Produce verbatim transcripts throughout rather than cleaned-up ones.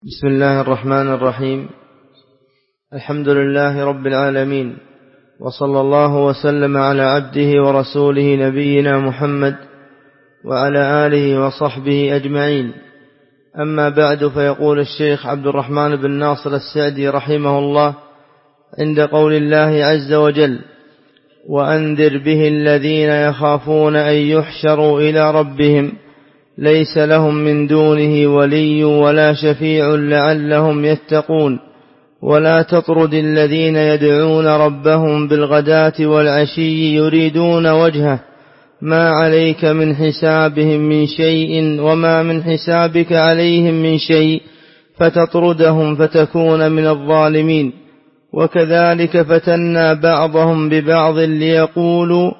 بسم الله الرحمن الرحيم. الحمد لله رب العالمين، وصلى الله وسلم على عبده ورسوله نبينا محمد وعلى آله وصحبه أجمعين. أما بعد، فيقول الشيخ عبد الرحمن بن ناصر السعدي رحمه الله عند قول الله عز وجل: وأنذر به الذين يخافون أن يحشروا إلى ربهم ليس لهم من دونه ولي ولا شفيع لعلهم يتقون، ولا تطرد الذين يدعون ربهم بالغداة والعشي يريدون وجهه ما عليك من حسابهم من شيء وما من حسابك عليهم من شيء فتطردهم فتكون من الظالمين. وكذلك فتنا بعضهم ببعض ليقولوا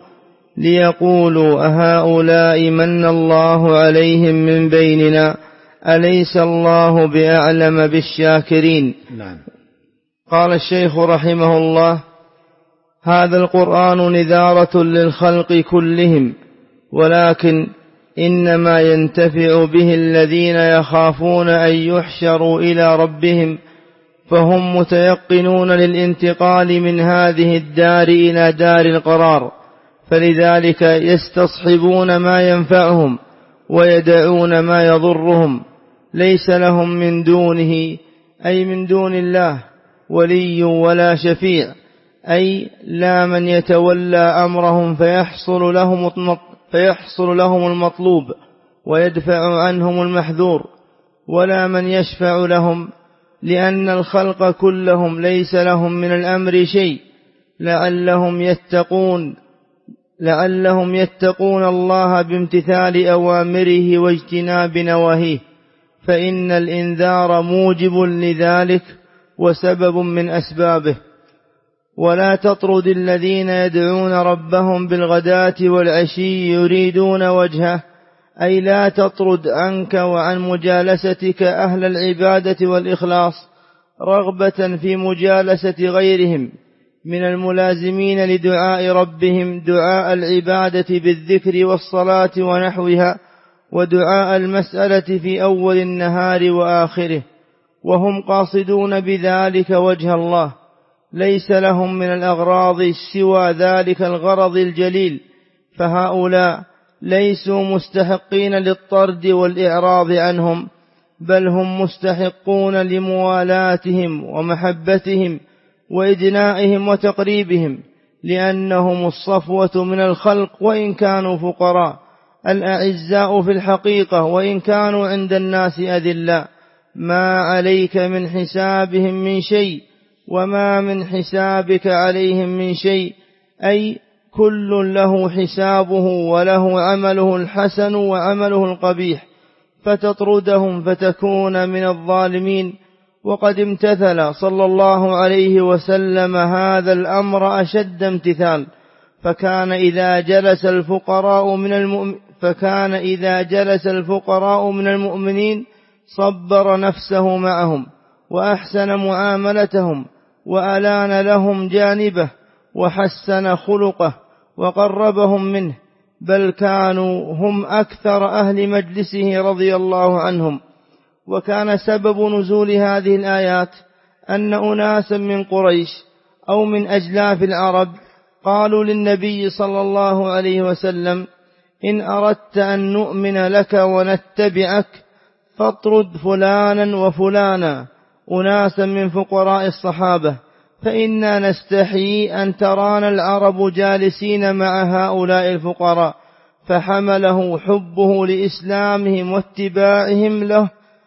ليقولوا أهؤلاء من الله عليهم من بيننا أليس الله بأعلم بالشاكرين. نعم. قال الشيخ رحمه الله: هذا القرآن نذارة للخلق كلهم، ولكن إنما ينتفع به الذين يخافون أن يحشروا إلى ربهم، فهم متيقنون للانتقال من هذه الدار إلى دار القرار، فلذلك يستصحبون ما ينفعهم ويدعون ما يضرهم. ليس لهم من دونه أي من دون الله ولي ولا شفيع، أي لا من يتولى أمرهم فيحصل لهم فيحصل لهم المطلوب ويدفع عنهم المحذور، ولا من يشفع لهم، لأن الخلق كلهم ليس لهم من الأمر شيء، لعلهم يتقون لعلهم يتقون الله بامتثال أوامره واجتناب نواهيه، فإن الإنذار موجب لذلك وسبب من أسبابه. ولا تطرد الذين يدعون ربهم بالغداة والعشي يريدون وجهه، أي لا تطرد عنك وعن مجالستك أهل العبادة والإخلاص رغبة في مجالسة غيرهم من الملازمين لدعاء ربهم دعاء العبادة بالذكر والصلاة ونحوها، ودعاء المسألة في أول النهار وآخره، وهم قاصدون بذلك وجه الله، ليس لهم من الأغراض سوى ذلك الغرض الجليل، فهؤلاء ليسوا مستحقين للطرد والإعراض عنهم، بل هم مستحقون لموالاتهم ومحبتهم وإدنائهم وتقريبهم، لأنهم الصفوة من الخلق وإن كانوا فقراء، الأعزاء في الحقيقة وإن كانوا عند الناس أذلاء. ما عليك من حسابهم من شيء وما من حسابك عليهم من شيء، أي كل له حسابه وله عمله الحسن وعمله القبيح، فتطردهم فتكون من الظالمين. وقد امتثل صلى الله عليه وسلم هذا الأمر أشد امتثال، فكان إذا جلس الفقراء من المؤمن فكان إذا جلس الفقراء من المؤمنين صبر نفسه معهم وأحسن معاملتهم وألان لهم جانبه وحسن خلقه وقربهم منه، بل كانوا هم أكثر أهل مجلسه رضي الله عنهم. وكان سبب نزول هذه الآيات أن أناسا من قريش أو من أجلاف العرب قالوا للنبي صلى الله عليه وسلم: إن أردت أن نؤمن لك ونتبعك فاطرد فلانا وفلانا، أناسا من فقراء الصحابة، فإنا نستحي أن ترانا العرب جالسين مع هؤلاء الفقراء. فحمله حبه لإسلامهم واتباعهم له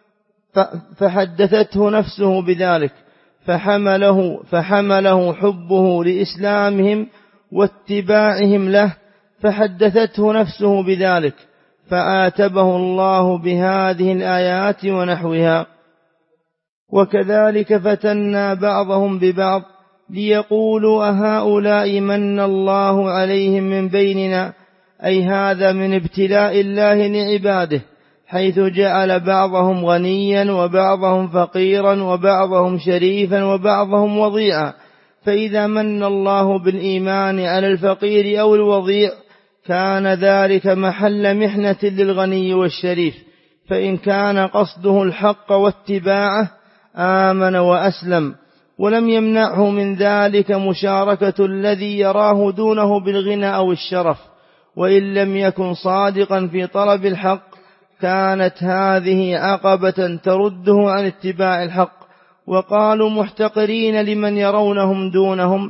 فحدثته نفسه بذلك فحمله, فحمله حبه لإسلامهم واتباعهم له فحدثته نفسه بذلك، فآتبه الله بهذه الآيات ونحوها. وكذلك فتنا بعضهم ببعض ليقولوا أهؤلاء من الله عليهم من بيننا، أي هذا من ابتلاء الله لعباده، حيث جعل بعضهم غنيا وبعضهم فقيرا وبعضهم شريفا وبعضهم وضيعا، فإذا من الله بالإيمان على الفقير أو الوضيع كان ذلك محل محنة للغني والشريف، فإن كان قصده الحق واتباعه آمن وأسلم، ولم يمنعه من ذلك مشاركة الذي يراه دونه بالغنى أو الشرف. وإن لم يكن صادقا في طلب الحق كانت هذه عقبة ترده عن اتباع الحق. وقالوا محتقرين لمن يرونهم دونهم: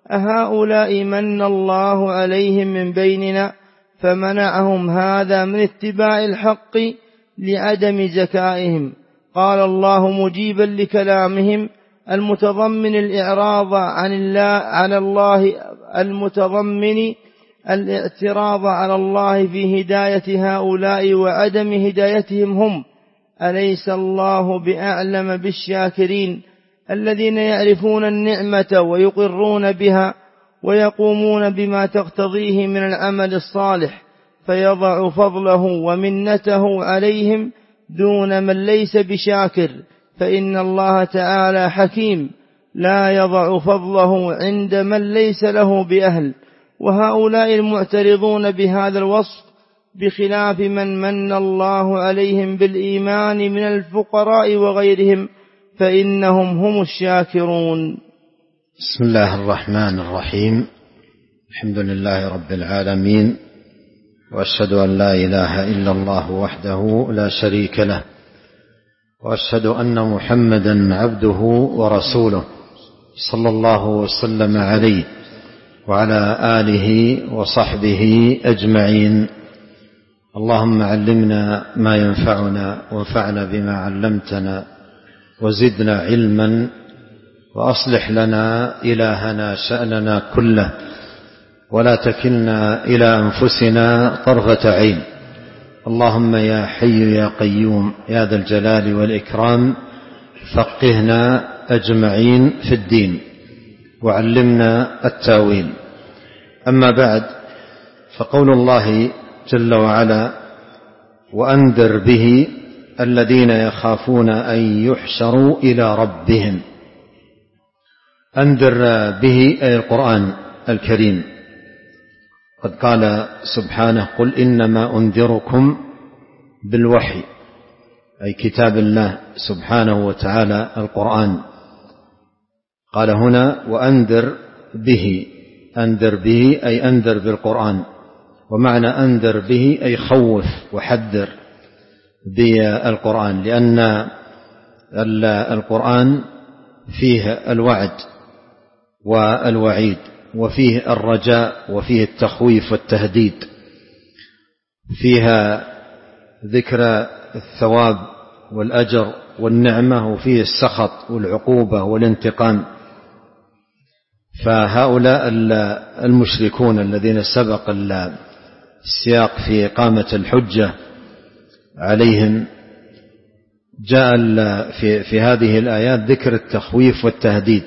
أهؤلاء من الله عليهم من بيننا؟ فمنعهم هذا من اتباع الحق لعدم ذكائهم. قال الله مجيبا لكلامهم المتضمن الإعراض عن الله على الله المتضمن الاعتراض على الله في هداية هؤلاء وعدم هدايتهم هم: أليس الله بأعلم بالشاكرين الذين يعرفون النعمة ويقرون بها ويقومون بما تقتضيه من العمل الصالح، فيضع فضله ومنته عليهم دون من ليس بشاكر، فإن الله تعالى حكيم لا يضع فضله عند من ليس له بأهل. وهؤلاء المعترضون بهذا الوصف بخلاف من من الله عليهم بالإيمان من الفقراء وغيرهم، فإنهم هم الشاكرون. بسم الله الرحمن الرحيم. الحمد لله رب العالمين، وأشهد أن لا إله إلا الله وحده لا شريك له، وأشهد أن محمدا عبده ورسوله صلى الله وسلم عليه وعلى آله وصحبه أجمعين. اللهم علمنا ما ينفعنا وانفعنا بما علمتنا وزدنا علما، وأصلح لنا إلهنا شأننا كله، ولا تكلنا إلى أنفسنا طرفة عين. اللهم يا حي يا قيوم يا ذا الجلال والإكرام فقهنا أجمعين في الدين وعلمنا التاويل. أما بعد، فقول الله جل وعلا: وأنذر به الذين يخافون أن يحشروا إلى ربهم. أنذر به أي القرآن الكريم. قد قال سبحانه: قل إنما أنذركم بالوحي، أي كتاب الله سبحانه وتعالى القرآن. قال هنا: وأنذر به. أنذر به أي أنذر بالقرآن، ومعنى أنذر به أي خوف وحذر بالقرآن، لأن القرآن فيه الوعد والوعيد، وفيه الرجاء، وفيه التخويف والتهديد، فيها ذكر الثواب والأجر والنعمة، وفيه السخط والعقوبة والانتقام. فهؤلاء المشركون الذين سبق السياق في إقامة الحجة عليهم، جاء في, في هذه الآيات ذكر التخويف والتهديد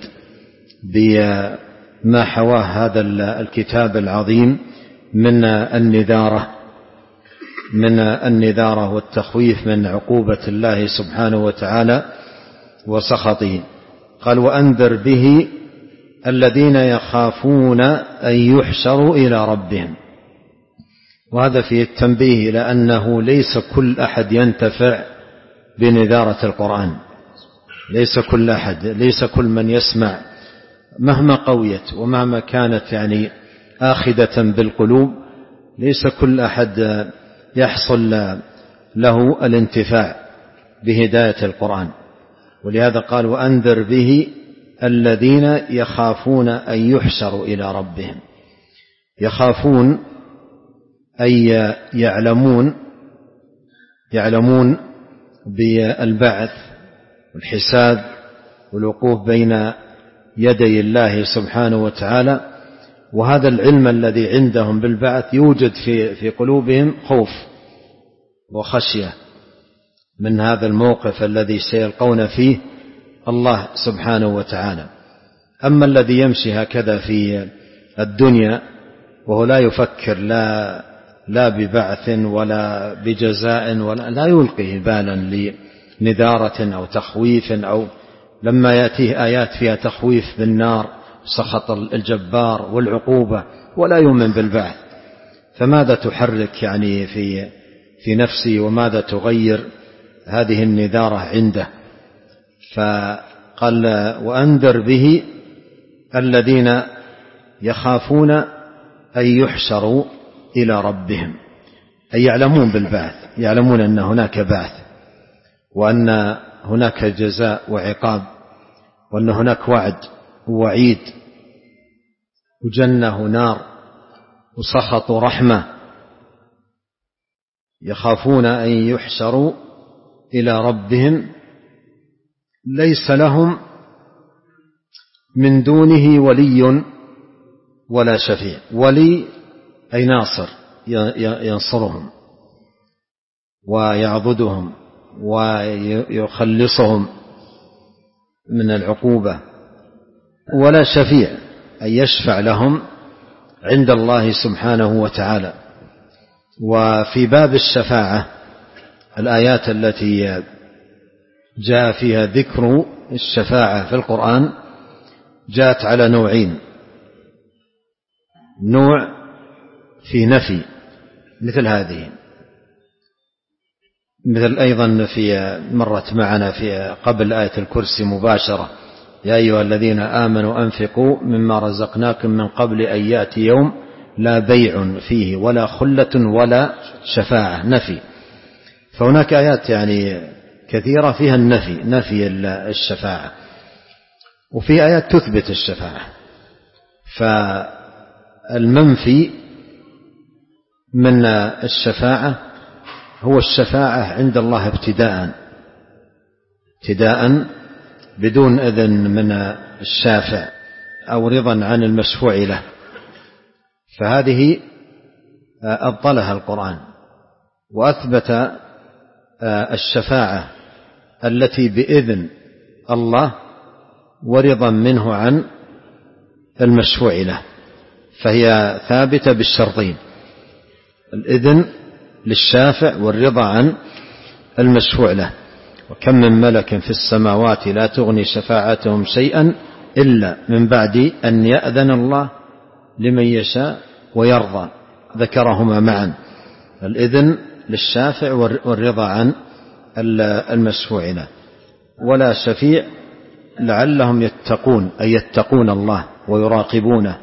بما حواه هذا الكتاب العظيم من النذارة من النذارة والتخويف من عقوبة الله سبحانه وتعالى وسخطه. قال: وأنذر به الذين يخافون أن يحشروا إلى ربهم. وهذا فيه التنبيه إلى أنه ليس كل أحد ينتفع بنذارة القرآن، ليس كل أحد، ليس كل من يسمع مهما قويت ومهما كانت يعني آخذة بالقلوب، ليس كل أحد يحصل له الانتفاع بهداية القرآن. ولهذا قال: وأنذر به الذين يخافون أن يحشروا إلى ربهم. يخافون أي يعلمون يعلمون بالبعث والحساب والوقوف بين يدي الله سبحانه وتعالى. وهذا العلم الذي عندهم بالبعث يوجد في في قلوبهم خوف وخشية من هذا الموقف الذي سيلقون فيه الله سبحانه وتعالى. أما الذي يمشي هكذا في الدنيا وهو لا يفكر لا لا ببعث ولا بجزاء، ولا لا يلقي بالا لنذارة أو تخويف، أو لما يأتيه آيات فيها تخويف بالنار، سخط الجبار والعقوبة، ولا يؤمن بالبعث، فماذا تحرك يعني في في نفسه وماذا تغير هذه النذارة عنده. فقال وأنذر به الذين يخافون أن يحشروا إلى ربهم، أي يعلمون بالبعث، يعلمون أن هناك بعث وأن هناك جزاء وعقاب وأن هناك وعد ووعيد وجنة ونار وسخط ورحمة. يخافون أن يحشروا إلى ربهم ليس لهم من دونه ولي ولا شفيع. ولي أي ناصر ينصرهم ويعضدهم ويخلصهم من العقوبة، ولا شفيع أي يشفع لهم عند الله سبحانه وتعالى. وفي باب الشفاعة الآيات التي جاء فيها ذكر الشفاعة في القرآن جاءت على نوعين: نوع في نفي مثل هذه، مثل أيضا في مرت معنا في قبل آية الكرسي مباشرة: يا أيها الذين آمنوا أنفقوا مما رزقناكم من قبل أن يأتي يوم لا بيع فيه ولا خلة ولا شفاعة، نفي. فهناك آيات يعني كثيرة فيها النفي، نفي الشفاعة، وفي آيات تثبت الشفاعة. فالمنفي من الشفاعة هو الشفاعة عند الله ابتداء ابتداء بدون إذن من الشافع أو رضا عن المشفوع له، فهذه أبطلها القرآن، وأثبت الشفاعة التي بإذن الله ورضا منه عن المشفوع له، فهي ثابتة بالشرطين: الإذن للشافع والرضا عن المشفوع له. وكم من ملك في السماوات لا تغني شفاعتهم شيئا إلا من بعد أن يأذن الله لمن يشاء ويرضى، ذكرهما معا: الإذن للشافع والرضا عن المشفوع له. ولا شفيع لعلهم يتقون، أي يتقون الله ويراقبونه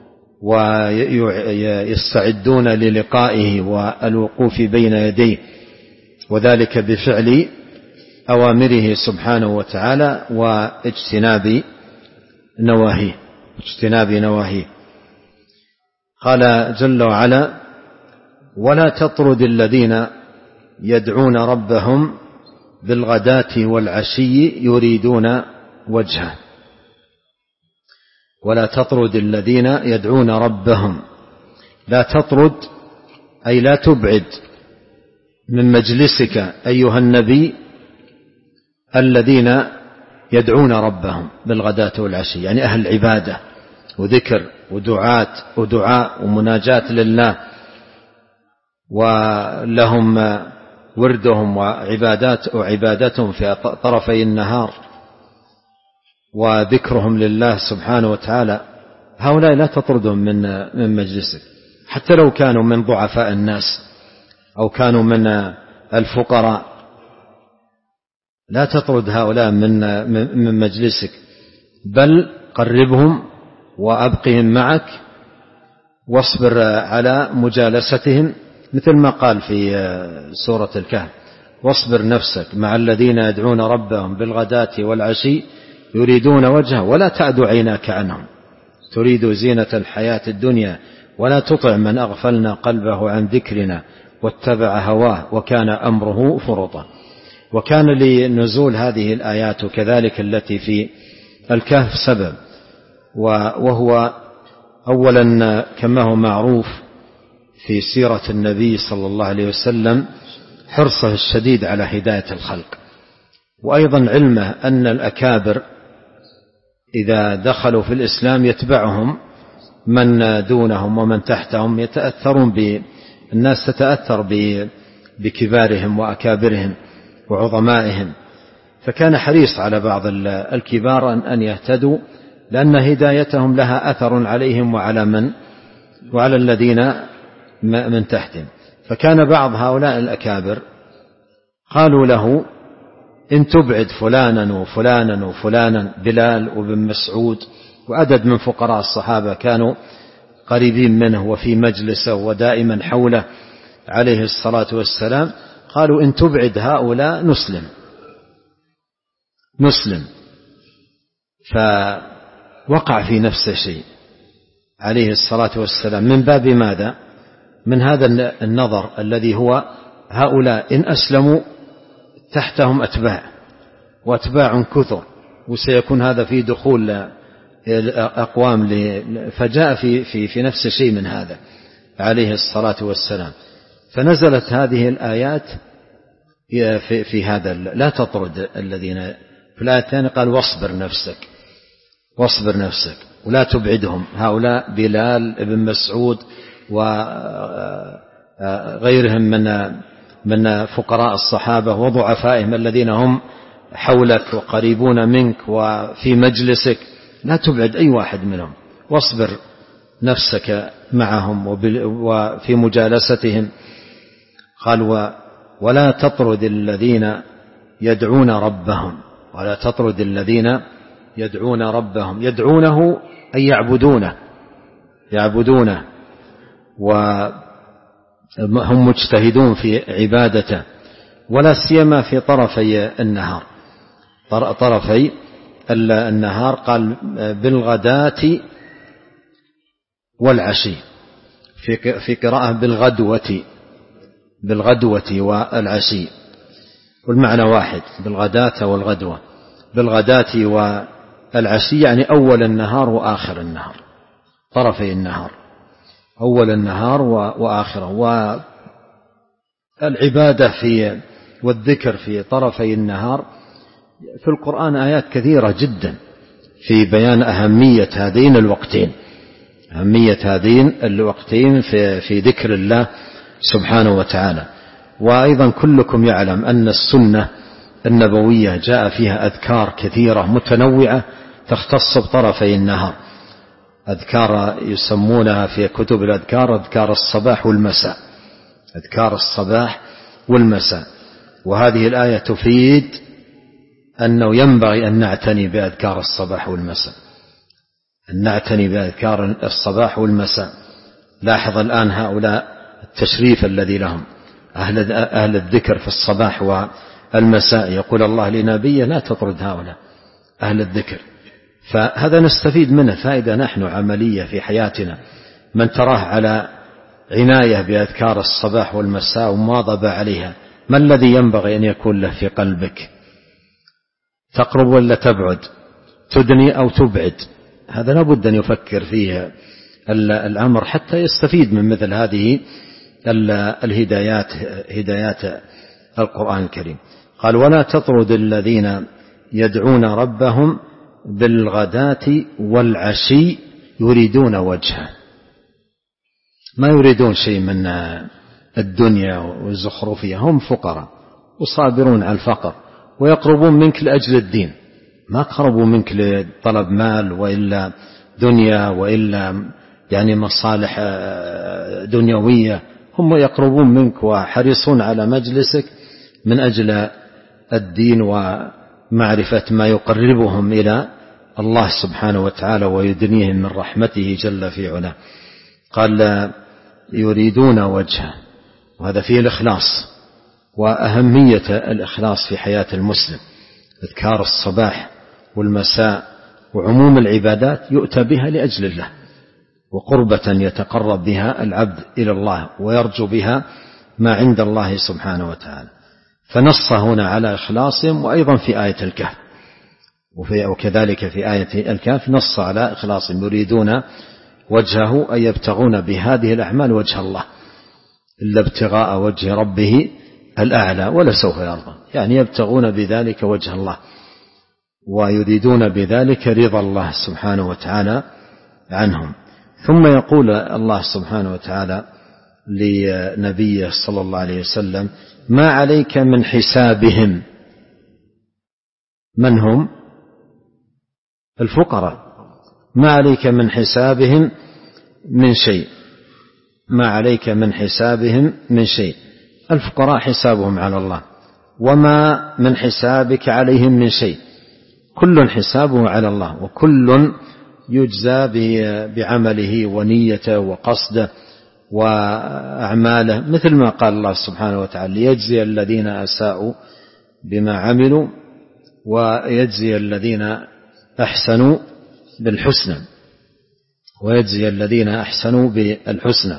ويستعدون للقائه والوقوف بين يديه، وذلك بفعل أوامره سبحانه وتعالى واجتناب نواهيه اجتناب نواهيه. قال جل وعلا: ولا تطرد الذين يدعون ربهم بالغداة والعشي يريدون وجهه. ولا تطرد الذين يدعون ربهم، لا تطرد أي لا تبعد من مجلسك أيها النبي الذين يدعون ربهم بالغداة والعشي، يعني أهل عبادة وذكر ودعاء ودعاء ومناجاة لله، ولهم وردهم وعبادات وعبادتهم في طرفي النهار وذكرهم لله سبحانه وتعالى. هؤلاء لا تطردهم من من مجلسك، حتى لو كانوا من ضعفاء الناس أو كانوا من الفقراء، لا تطرد هؤلاء من من مجلسك، بل قربهم وأبقهم معك واصبر على مجالستهم، مثل ما قال في سورة الكهف: واصبر نفسك مع الذين يدعون ربهم بالغداة والعشي يريدون وجهه ولا تعد عيناك عنهم تريد زينة الحياة الدنيا ولا تطع من أغفلنا قلبه عن ذكرنا واتبع هواه وكان أمره فرطا. وكان لنزول هذه الآيات كذلك التي في الكهف سبب، وهو أولا كما هو معروف في سيرة النبي صلى الله عليه وسلم حرصه الشديد على هداية الخلق، وأيضا علمه أن الأكابر إذا دخلوا في الإسلام يتبعهم من دونهم ومن تحتهم، يتأثرون بالناس تتأثر بكبارهم وأكابرهم وعظمائهم، فكان حريص على بعض الكبار أن يهتدوا، لأن هدايتهم لها أثر عليهم وعلى من وعلى الذين من تحتهم. فكان بعض هؤلاء الأكابر قالوا له إن تبعد فلانا وفلانا وفلانا، بلال وابن مسعود وعدد من فقراء الصحابة كانوا قريبين منه وفي مجلسه ودائما حوله عليه الصلاة والسلام، قالوا إن تبعد هؤلاء نسلم نسلم فوقع في نفسه شيء عليه الصلاة والسلام. من باب ماذا؟ من هذا النظر الذي هو هؤلاء إن أسلموا تحتهم أتباع وأتباع كثر، وسيكون هذا في دخول أقوام، فجاء في, في, في نفس شيء من هذا عليه الصلاة والسلام. فنزلت هذه الآيات في, في هذا لا تطرد الذين في الآية الثانية قال واصبر نفسك واصبر نفسك ولا تبعدهم، هؤلاء بلال ابن مسعود وغيرهم من من فقراء الصحابة وضعفائهم الذين هم حولك وقريبون منك وفي مجلسك، لا تبعد أي واحد منهم، واصبر نفسك معهم وفي مجالستهم. قال ولا تطرد الذين يدعون ربهم ولا تطرد الذين يدعون ربهم، يدعونه أي يعبدونه يعبدونه وهم مجتهدون في عبادته، ولا سيما في طرفي النهار طرفي النهار. قال بالغداة والعشي، في قراءة بالغدوة بالغدوة والعشي، والمعنى واحد بالغداة والغدوة. بالغداة والعشي يعني أول النهار وآخر النهار، طرفي النهار، أول النهار وآخره. والعبادة في والذكر في طرفي النهار في القرآن آيات كثيرة جدا في بيان أهمية هذين الوقتين أهمية هذين الوقتين في, في ذكر الله سبحانه وتعالى. وأيضا كلكم يعلم أن السنة النبوية جاء فيها أذكار كثيرة متنوعة تختص بطرفي النهار، أذكار يسمونها في كتب الأذكار أذكار الصباح والمساء أذكار الصباح والمساء. وهذه الآية تفيد أنه ينبغي أن نعتني بأذكار الصباح والمساء أن نعتني بأذكار الصباح والمساء. لاحظ الآن هؤلاء التشريف الذي لهم أهل, أهل الذكر في الصباح والمساء، يقول الله لنبيه لا تطرد هؤلاء أهل الذكر. فهذا نستفيد منه فائدة نحن عملية في حياتنا، من تراه على عناية بأذكار الصباح والمساء ومواظبة عليها، ما الذي ينبغي أن يكون له في قلبك؟ تقرب ولا تبعد؟ تدني أو تبعد؟ هذا لابد أن يفكر فيه الأمر حتى يستفيد من مثل هذه الهدايات هدايات القرآن الكريم. قال ولا تطرد الذين يدعون ربهم بالغداة والعشي يريدون وجهه، ما يريدون شيء من الدنيا والزخرفية، هم فقراء وصابرون على الفقر ويقربون منك لأجل الدين، ما قربوا منك لطلب مال وإلا دنيا وإلا يعني مصالح دنيوية، هم يقربون منك وحريصون على مجلسك من أجل الدين ومعرفة ما يقربهم إلى الله سبحانه وتعالى ويدنيهم من رحمته جل في علاه. قال يريدون وجهه، وهذا فيه الإخلاص وأهمية الإخلاص في حياة المسلم. اذكار الصباح والمساء وعموم العبادات يؤتى بها لأجل الله، وقربة يتقرب بها العبد إلى الله ويرجو بها ما عند الله سبحانه وتعالى. فنص هنا على إخلاصهم، وأيضا في آية الكهف وكذلك في آية الكهف نص على إخلاصهم، يريدون وجهه أي يبتغون بهذه الأعمال وجه الله، إلا ابتغاء وجه ربه الأعلى ولسوف يرضى، يعني يبتغون بذلك وجه الله ويريدون بذلك رضا الله سبحانه وتعالى عنهم. ثم يقول الله سبحانه وتعالى لنبيه صلى الله عليه وسلم ما عليك من حسابهم. من هم؟ الفقراء. ما عليك من حسابهم من شيء، ما عليك من حسابهم من شيء. الفقراء حسابهم على الله، وما من حسابك عليهم من شيء، كل حسابه على الله، وكل يجزى بعمله ونيته وقصده وأعماله، مثل ما قال الله سبحانه وتعالى: ليجزي الذين أساءوا بما عملوا ويجزي الذين أحسنوا بالحسنى ويجزي الذين أحسنوا بالحسنى.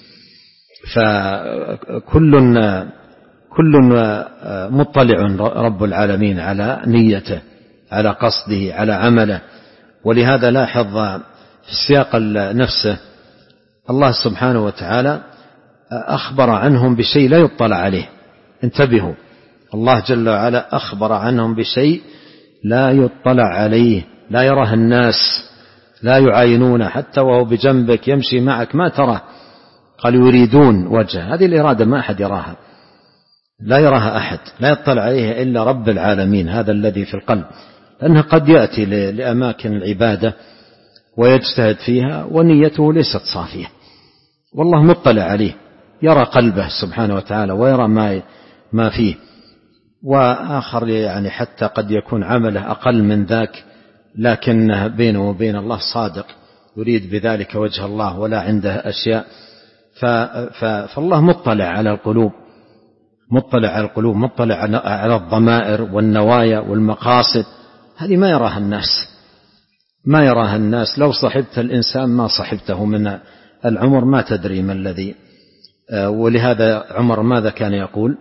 فكل كل مطلع رب العالمين على نيته، على قصده، على عمله. ولهذا لاحظ في السياق نفسه الله سبحانه وتعالى أخبر عنهم بشيء لا يطلع عليه. انتبهوا، الله جل وعلا أخبر عنهم بشيء لا يطلع عليه، لا يراه الناس، لا يعاينونه، حتى وهو بجنبك يمشي معك ما تراه. قال: يريدون وجهه. هذه الإرادة ما أحد يراها، لا يراها أحد، لا يطلع عليها إلا رب العالمين، هذا الذي في القلب. لأنه قد يأتي لأماكن العبادة ويجتهد فيها ونيته ليست صافية، والله مطلع عليه، يرى قلبه سبحانه وتعالى ويرى ما ما فيه. وآخر يعني حتى قد يكون عمله أقل من ذاك، لكنه بينه وبين الله صادق، يريد بذلك وجه الله ولا عنده أشياء. فالله مطلع على القلوب، مطلع على القلوب، مطلع على الضمائر والنوايا والمقاصد. هذه ما يراها الناس، ما يراها الناس. لو صحبت الإنسان ما صحبته من العمر ما تدري ما الذي. ولهذا عمر ماذا كان يقول؟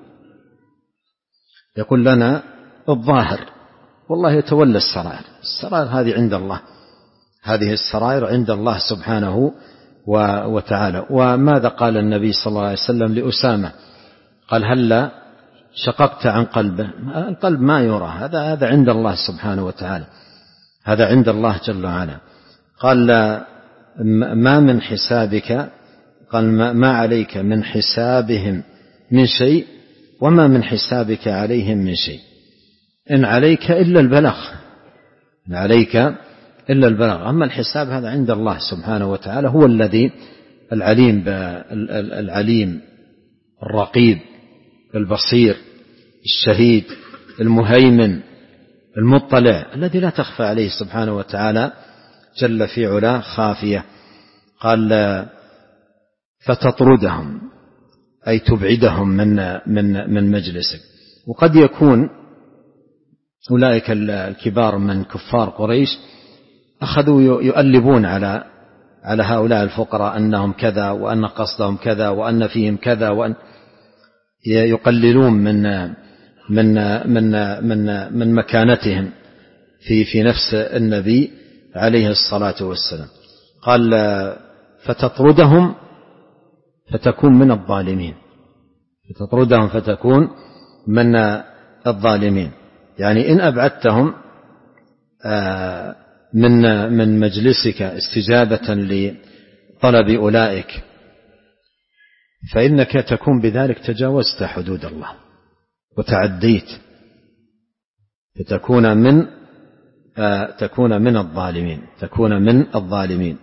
يقول لنا: الظاهر والله يتولى السرائر. السرائر هذه عند الله، هذه السرائر عند الله سبحانه وتعالى. وماذا قال النبي صلى الله عليه وسلم لأسامة؟ قال: هلا شققت عن قلبه. القلب ما يرى، هذا هذا عند الله سبحانه وتعالى، هذا عند الله جل وعلا. قال: ما من حسابك، قال: ما عليك من حسابهم من شيء، وما من حسابك عليهم من شيء، إن عليك إلا البلاغ، إن عليك إلا البلاغ. أما الحساب هذا عند الله سبحانه وتعالى، هو الذي العليم العليم الرقيب البصير الشهيد المهيمن المطلع، الذي لا تخفى عليه سبحانه وتعالى جل في علاه خافية. قال: فتطردهم، أي تبعدهم من من من مجلسك. وقد يكون أولئك الكبار من كفار قريش أخذوا يؤلبون على على هؤلاء الفقراء أنهم كذا، وأن قصدهم كذا، وأن فيهم كذا، وأن يقللون من من من من من مكانتهم في في نفس النبي عليه الصلاة والسلام. قال: فتطردهم فتكون من الظالمين، فتطردهم فتكون من الظالمين. يعني إن أبعدتهم من من مجلسك استجابة لطلب أولئك، فإنك تكون بذلك تجاوزت حدود الله وتعديت، فتكون من تكون من الظالمين، تكون من الظالمين.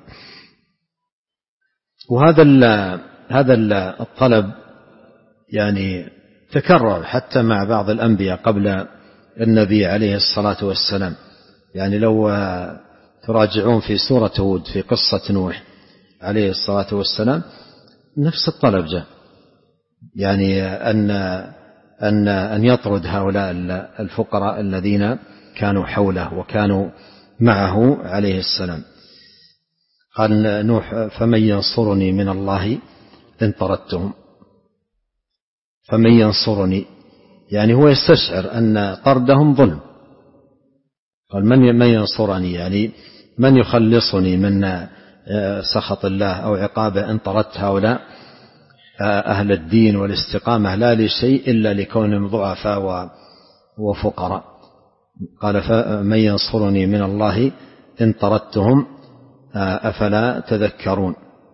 وهذا هذا الطلب يعني تكرر حتى مع بعض الأنبياء قبل النبي عليه الصلاة والسلام. يعني لو تراجعون في سورة هود في قصة نوح عليه الصلاة والسلام نفس الطلب جاء، يعني أن أن أن يطرد هؤلاء الفقراء الذين كانوا حوله وكانوا معه عليه السلام. قال نوح: فمن ينصرني من الله إن طردتهم. فمن ينصرني، يعني هو يستشعر أن طردهم ظلم. قال: من من ينصرني، يعني من يخلصني من سخط الله أو عقابه إن طردت هؤلاء أهل الدين والاستقامة لا لشيء إلا لكونهم ضعفاء وفقراء. قال: فمن ينصرني من الله إن طردتهم أفلا تذكرون.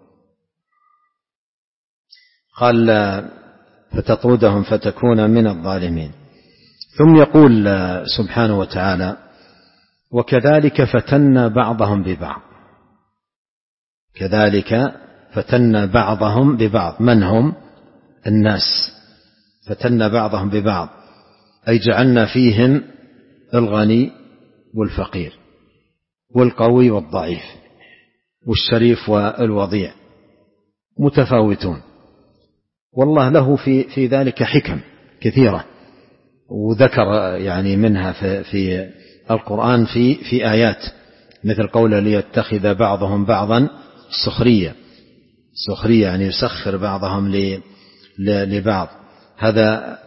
قال: فتطردهم فتكون من الظالمين. ثم يقول سبحانه وتعالى: وكذلك فتنا بعضهم ببعض. كذلك فتن بعضهم ببعض. من هم؟ الناس. فتن بعضهم ببعض أي جعلنا فيهم الغني والفقير والقوي والضعيف والشريف والوضيع متفاوتون. والله له في في ذلك حكم كثيرة، وذكر يعني منها في, في القرآن في في آيات، مثل قوله ليتخذ بعضهم بعضا سخرية. سخرية يعني يسخر بعضهم لبعض. هذا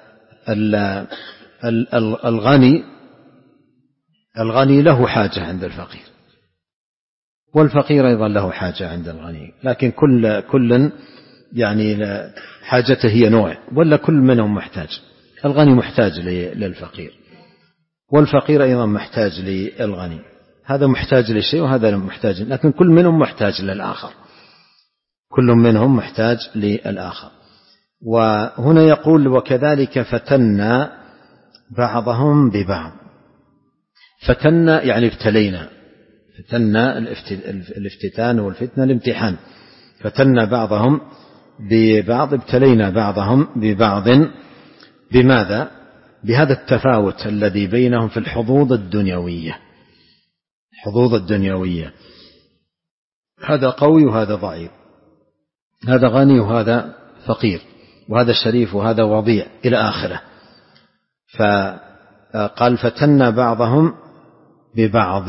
الغني الغني له حاجة عند الفقير، والفقير أيضا له حاجة عند الغني، لكن كل كل يعني حاجته هي نوع، ولا كل منهم محتاج. الغني محتاج للفقير، والفقير أيضا محتاج للغني. هذا محتاج لشيء وهذا محتاج، لكن كل منهم محتاج للآخر. كل منهم محتاج للآخر. وهنا يقول وكذلك فتنا بعضهم ببعض. فتنا يعني ابتلينا. فتنا الافتتان والفتنة الامتحان. فتنا بعضهم ببعض، ابتلينا بعضهم ببعض. بماذا؟ بهذا التفاوت الذي بينهم في الحظوظ الدنيوية. الحظوظ الدنيوية، هذا قوي وهذا ضعيف، هذا غني وهذا فقير، وهذا شريف وهذا وضيع إلى آخره. فقال فتنا بعضهم ببعض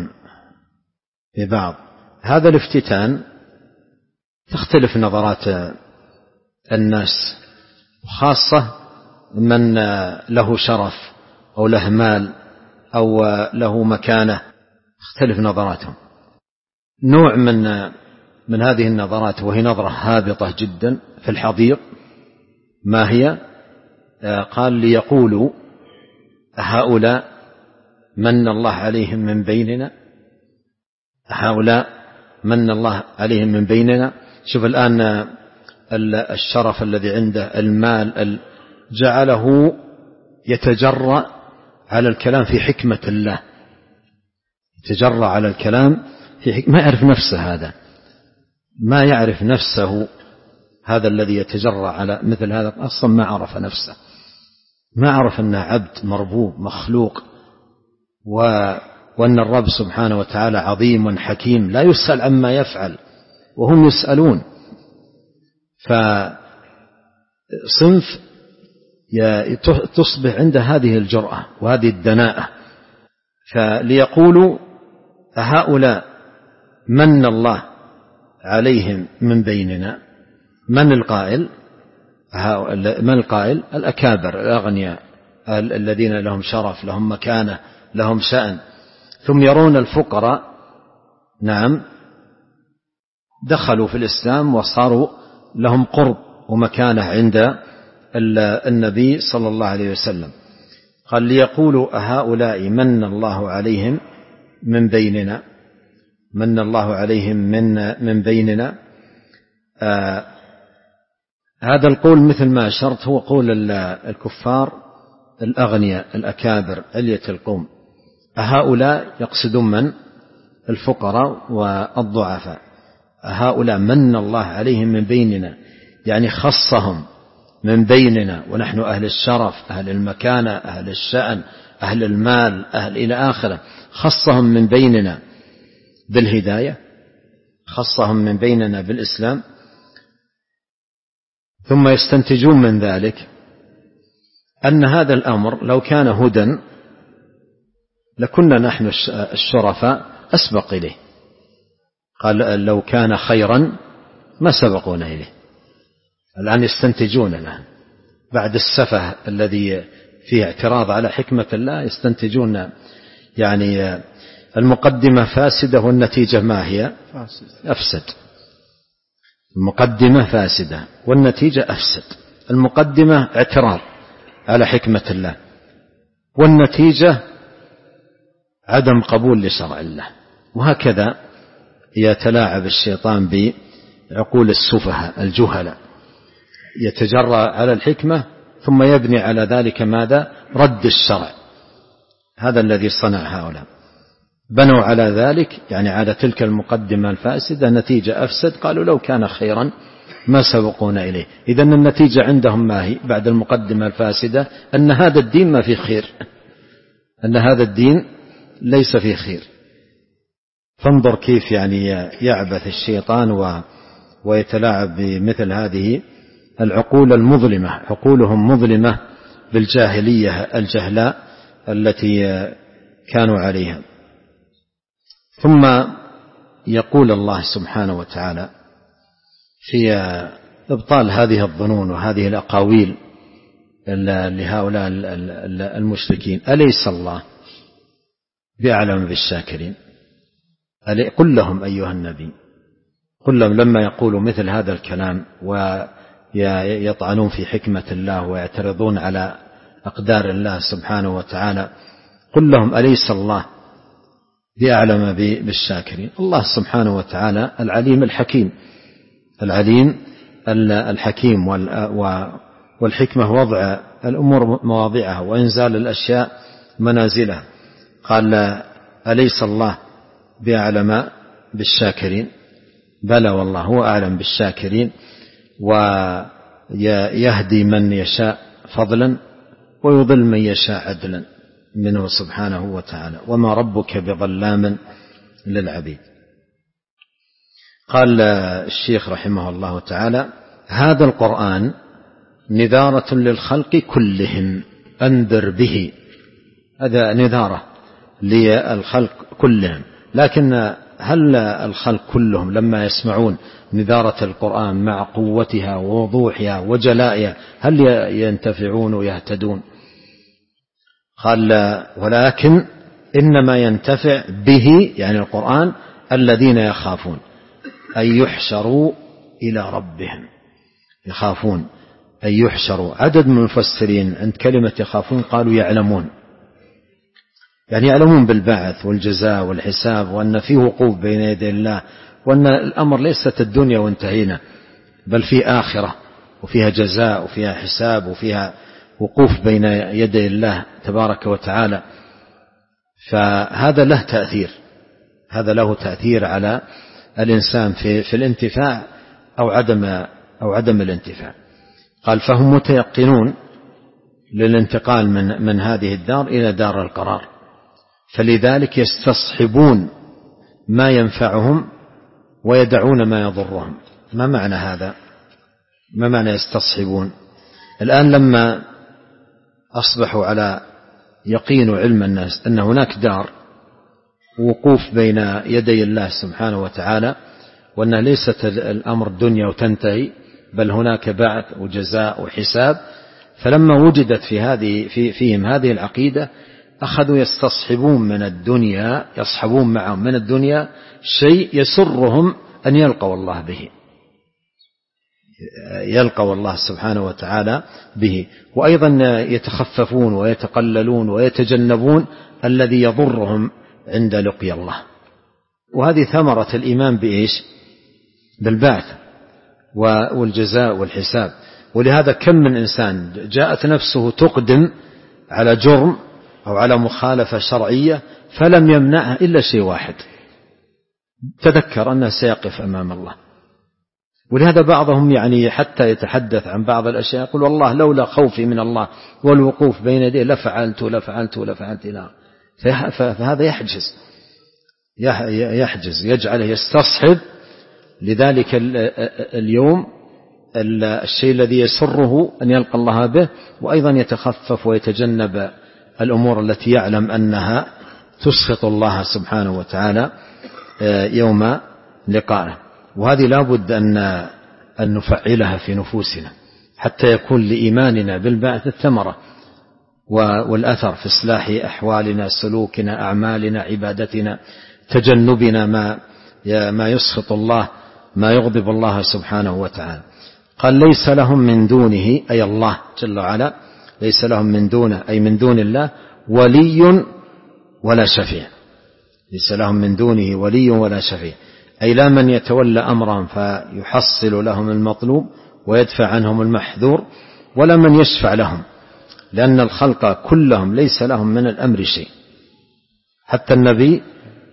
ببعض. هذا الافتتان تختلف نظرات الناس، وخاصة من له شرف أو له مال أو له مكانة، تختلف نظراتهم. نوع من من هذه النظرات، وهي نظرة هابطة جدا في الحضيض، ما هي؟ قال ليقولوا هؤلاء من الله عليهم من بيننا، هؤلاء من الله عليهم من بيننا. شوف الآن الشرف الذي عنده، المال، جعله يتجرأ على الكلام في حكمة الله، يتجرأ على الكلام في حكمة. ما يعرف نفسه، هذا ما يعرف نفسه. هذا الذي يتجرأ على مثل هذا أصلا ما عرف نفسه، ما عرف أنه عبد مربوب مخلوق، و وأن الرب سبحانه وتعالى عظيم حكيم لا يسأل عما يفعل وهم يسألون. فصنف تصبح عنده هذه الجرأة وهذه الدناءة. فليقولوا هؤلاء من الله عليهم من بيننا. من القائل؟ من القائل؟ الأكابر الأغنياء الذين لهم شرف، لهم مكانة، لهم شأن. ثم يرون الفقراء نعم دخلوا في الإسلام وصاروا لهم قرب ومكانة عند النبي صلى الله عليه وسلم. قال ليقولوا هؤلاء من الله عليهم من بيننا، من الله عليهم من من بيننا. آه هذا القول مثل ما أشرت هو قول الكفار الأغنياء الأكابر علية القوم. هؤلاء يقصدون من؟ الفقراء والضعفاء. هؤلاء من الله عليهم من بيننا، يعني خصهم من بيننا، ونحن أهل الشرف، أهل المكانة، أهل الشأن، أهل المال، أهل إلى آخره. خصهم من بيننا بالهداية، خصهم من بيننا بالإسلام. ثم يستنتجون من ذلك أن هذا الأمر لو كان هدى لكنا نحن الشرفاء أسبق إليه. قال لو كان خيرا ما سبقونا إليه. الآن يستنتجون الآن بعد السفه الذي فيه اعتراض على حكمة الله، يستنتجون يعني المقدمة فاسدة والنتيجة ما هي؟ أفسد. المقدمة فاسدة والنتيجة أفسد. المقدمة اعتراض على حكمة الله، والنتيجة عدم قبول لشرع الله. وهكذا يتلاعب الشيطان بعقول السفهاء الجهلاء، يتجرأ على الحكمة ثم يبني على ذلك ماذا؟ رد الشرع. هذا الذي صنع هؤلاء. بنوا على ذلك، يعني على تلك المقدمة الفاسدة، نتيجة أفسد، قالوا لو كان خيرا ما سبقونا إليه. إذن النتيجة عندهم ما هي بعد المقدمة الفاسدة؟ أن هذا الدين ما فيه خير، أن هذا الدين ليس فيه خير. فانظر كيف يعني يعبث الشيطان و ويتلاعب بمثل هذه العقول المظلمة. عقولهم مظلمة بالجاهلية الجهلاء التي كانوا عليها. ثم يقول الله سبحانه وتعالى في إبطال هذه الظنون وهذه الأقاويل لهؤلاء المشركين: أليس الله بأعلم بالشاكرين؟ قل لهم أيها النبي، قل لهم لما يقولوا مثل هذا الكلام ويطعنون في حكمة الله ويعترضون على أقدار الله سبحانه وتعالى، قل لهم أليس الله بأعلم بالشاكرين؟ الله سبحانه وتعالى العليم الحكيم، العليم الحكيم، والحكمة وضع الأمور مواضعها وإنزال الأشياء منازلها. قال: أليس الله بأعلم بالشاكرين؟ بلى والله هو أعلم بالشاكرين، ويهدي من يشاء فضلا ويضل من يشاء عدلا منه سبحانه وتعالى، وما ربك بظلام للعبيد. قال الشيخ رحمه الله تعالى: هذا القرآن نذارة للخلق كلهم، أنذر به. هذا نذارة للخلق كلهم، لكن هل الخلق كلهم لما يسمعون نذارة القرآن مع قوتها ووضوحها وجلائها هل ينتفعون ويهتدون؟ قال: ولكن إنما ينتفع به، يعني القرآن، الذين يخافون أن يحشروا إلى ربهم. يخافون أن يحشروا. عدد من المفسرين عند كلمة يخافون قالوا يعلمون، يعني يعلمون بالبعث والجزاء والحساب، وأن فيه وقوف بين يدي الله، وأن الأمر ليست الدنيا وانتهينا، بل في آخرة وفيها جزاء وفيها حساب وفيها وقوف بين يدي الله تبارك وتعالى. فهذا له تأثير، هذا له تأثير على الإنسان في, في الانتفاع أو عدم, أو عدم الانتفاع. قال: فهم متيقنون للانتقال من, من هذه الدار إلى دار القرار، فلذلك يستصحبون ما ينفعهم ويدعون ما يضرهم. ما معنى هذا؟ ما معنى يستصحبون؟ الآن لما أصبحوا على يقين وعلم الناس أن هناك دار وقوف بين يدي الله سبحانه وتعالى، وأن ليست الأمر الدنيا وتنتهي، بل هناك بعث وجزاء وحساب، فلما وجدت في هذه في فيهم هذه العقيدة أخذوا يستصحبون من الدنيا، يصحبون معهم من الدنيا شيء يسرهم أن يلقوا الله به، يلقوا الله سبحانه وتعالى به، وأيضا يتخففون ويتقللون ويتجنبون الذي يضرهم عند لقي الله. وهذه ثمرة الإيمان بإيش؟ بالبعث والجزاء والحساب. ولهذا كم من إنسان جاءت نفسه تقدم على جرم أو على مخالفة شرعية فلم يمنعها إلا شيء واحد، تذكر أنه سيقف أمام الله. ولهذا بعضهم يعني حتى يتحدث عن بعض الأشياء يقول: والله لولا خوفي من الله والوقوف بين يديه لفعلت لفعلت لفعلت إلى. فهذا يحجز يحجز يجعله يستصحب لذلك اليوم الشيء الذي يسره أن يلقى الله به، وأيضا يتخفف ويتجنب الأمور التي يعلم أنها تسخط الله سبحانه وتعالى يوم لقائه. وهذه لابد أن أن نفعلها في نفوسنا حتى يكون لإيماننا بالبعث الثمرة والأثر في إصلاح أحوالنا، سلوكنا، أعمالنا، عبادتنا، تجنبنا ما ما يسخط الله، ما يغضب الله سبحانه وتعالى. قال: ليس لهم من دونه، أي الله جل وعلا، ليس لهم من دونه أي من دون الله ولي ولا شفيع. ليس لهم من دونه ولي ولا شفيع، أي لا من يتولى أمرهم فيحصل لهم المطلوب ويدفع عنهم المحذور، ولا من يشفع لهم، لأن الخلق كلهم ليس لهم من الأمر شيء. حتى النبي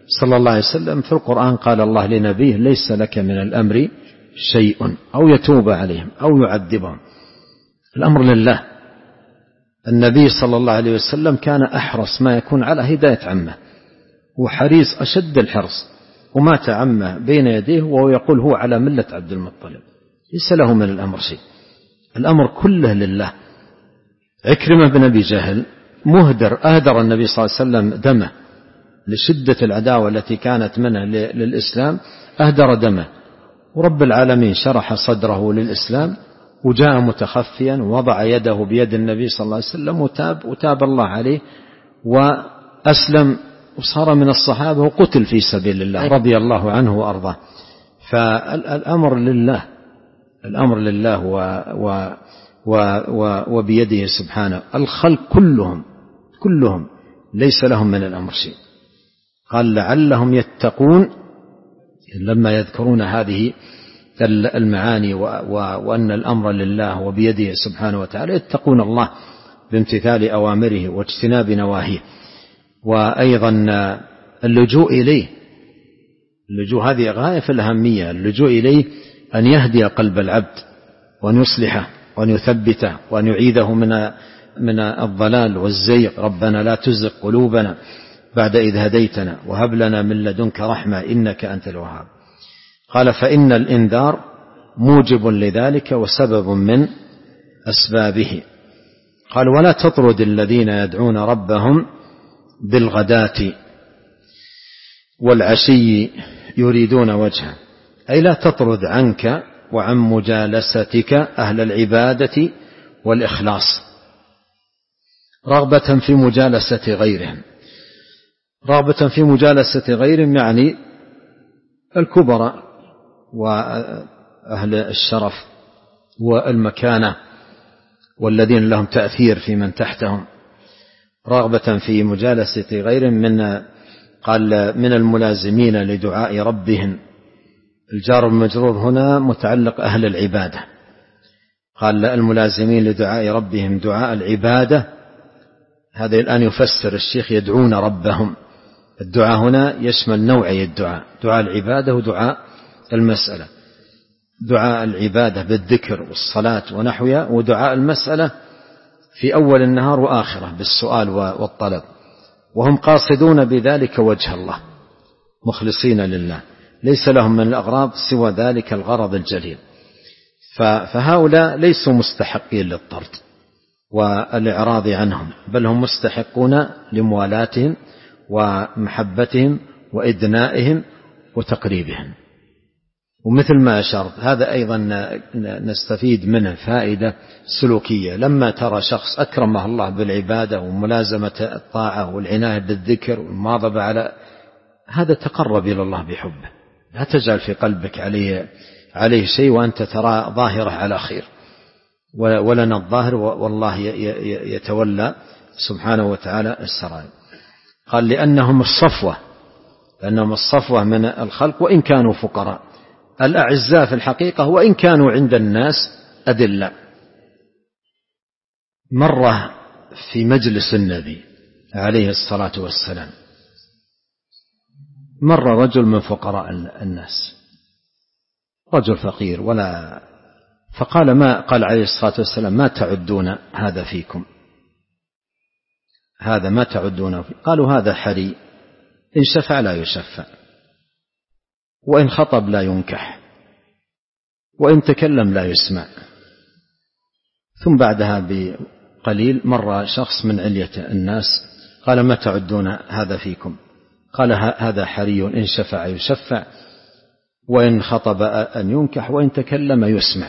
صلى الله عليه وسلم في القرآن قال الله لنبيه ليس لك من الأمر شيء أو يتوب عليهم أو يعذبهم. الأمر لله. النبي صلى الله عليه وسلم كان أحرص ما يكون على هداية عمه، وحريص أشد الحرص، ومات عمه بين يديه وهو يقول هو على ملة عبد المطلب، ليس له من الأمر شيء، الأمر كله لله. عكرمة بن أبي جهل مهدر أهدر النبي صلى الله عليه وسلم دمه لشدة العداوة التي كانت منه للإسلام، أهدر دمه، ورب العالمين شرح صدره للإسلام وجاء متخفيا ووضع يده بيد النبي صلى الله عليه وسلم وتاب وتاب الله عليه وأسلم وصار من الصحابة وقتل في سبيل الله رضي الله عنه وأرضاه. فالأمر لله، الأمر لله و و و و وبيده سبحانه. الخلق كلهم كلهم ليس لهم من الأمر شيء. قال لعلهم يتقون لما يذكرون هذه المعاني وأن الأمر لله وبيده سبحانه وتعالى، يتقون الله بامتثال أوامره واجتناب نواهيه. وأيضا اللجوء إليه، اللجوء هذه غاية في الأهمية، اللجوء إليه أن يهدي قلب العبد وأن يصلحه وأن يثبته وأن يعيده من من الضلال والزيغ. ربنا لا تزغ قلوبنا بعد إذ هديتنا وهب لنا من لدنك رحمة إنك أنت الوهاب. قال فإن الإنذار موجب لذلك وسبب من أسبابه. قال ولا تطرد الذين يدعون ربهم بالغداة والعشي يريدون وجهه، أي لا تطرد عنك وعن مجالستك أهل العبادة والإخلاص رغبة في مجالسة غيرهم. رغبة في مجالسة غيرهم يعني الكبراء وأهل الشرف والمكانة والذين لهم تأثير في من تحتهم. رغبة في مجالسة غيرهم من قال من الملازمين لدعاء ربهم. الجار المجرور هنا متعلق أهل العبادة. قال الملازمين لدعاء ربهم دعاء العبادة، هذا الآن يفسر الشيخ يدعون ربهم. الدعاء هنا يشمل نوعي الدعاء، دعاء العبادة ودعاء المسألة. دعاء العبادة بالذكر والصلاة ونحوها، ودعاء المسألة في أول النهار وآخره بالسؤال والطلب، وهم قاصدون بذلك وجه الله مخلصين لله، ليس لهم من الأغراض سوى ذلك الغرض الجليل. فهؤلاء ليسوا مستحقين للطرد والإعراض عنهم، بل هم مستحقون لموالاتهم ومحبتهم وإدنائهم وتقريبهم. ومثل ما أشرت هذا أيضا نستفيد منه فائدة سلوكية. لما ترى شخص أكرمه الله بالعبادة وملازمة الطاعة والعناية بالذكر والمواظبة على هذا، تقرب إلى الله بحبه، لا تجعل في قلبك عليه عليه شيء وأنت ترى ظاهره على خير، ولنا الظاهر والله يتولى سبحانه وتعالى السرائر. قال لأنهم الصفوة، لأنهم الصفوة من الخلق وإن كانوا فقراء، الأعزاء في الحقيقة وإن كانوا عند الناس أذلاء. مرة في مجلس النبي عليه الصلاة والسلام مر رجل من فقراء الناس، رجل فقير ولا، فقال ما قال عليه الصلاة والسلام ما تعدون هذا فيكم، هذا ما تعدونه فيه. قالوا هذا حري، إن شفع لا يشفع، وإن خطب لا ينكح، وإن تكلم لا يسمع. ثم بعدها بقليل مر شخص من علية الناس قال ما تعدون هذا فيكم، قال هذا حري، إن شفع يشفع، وإن خطب أن ينكح، وإن تكلم يسمع.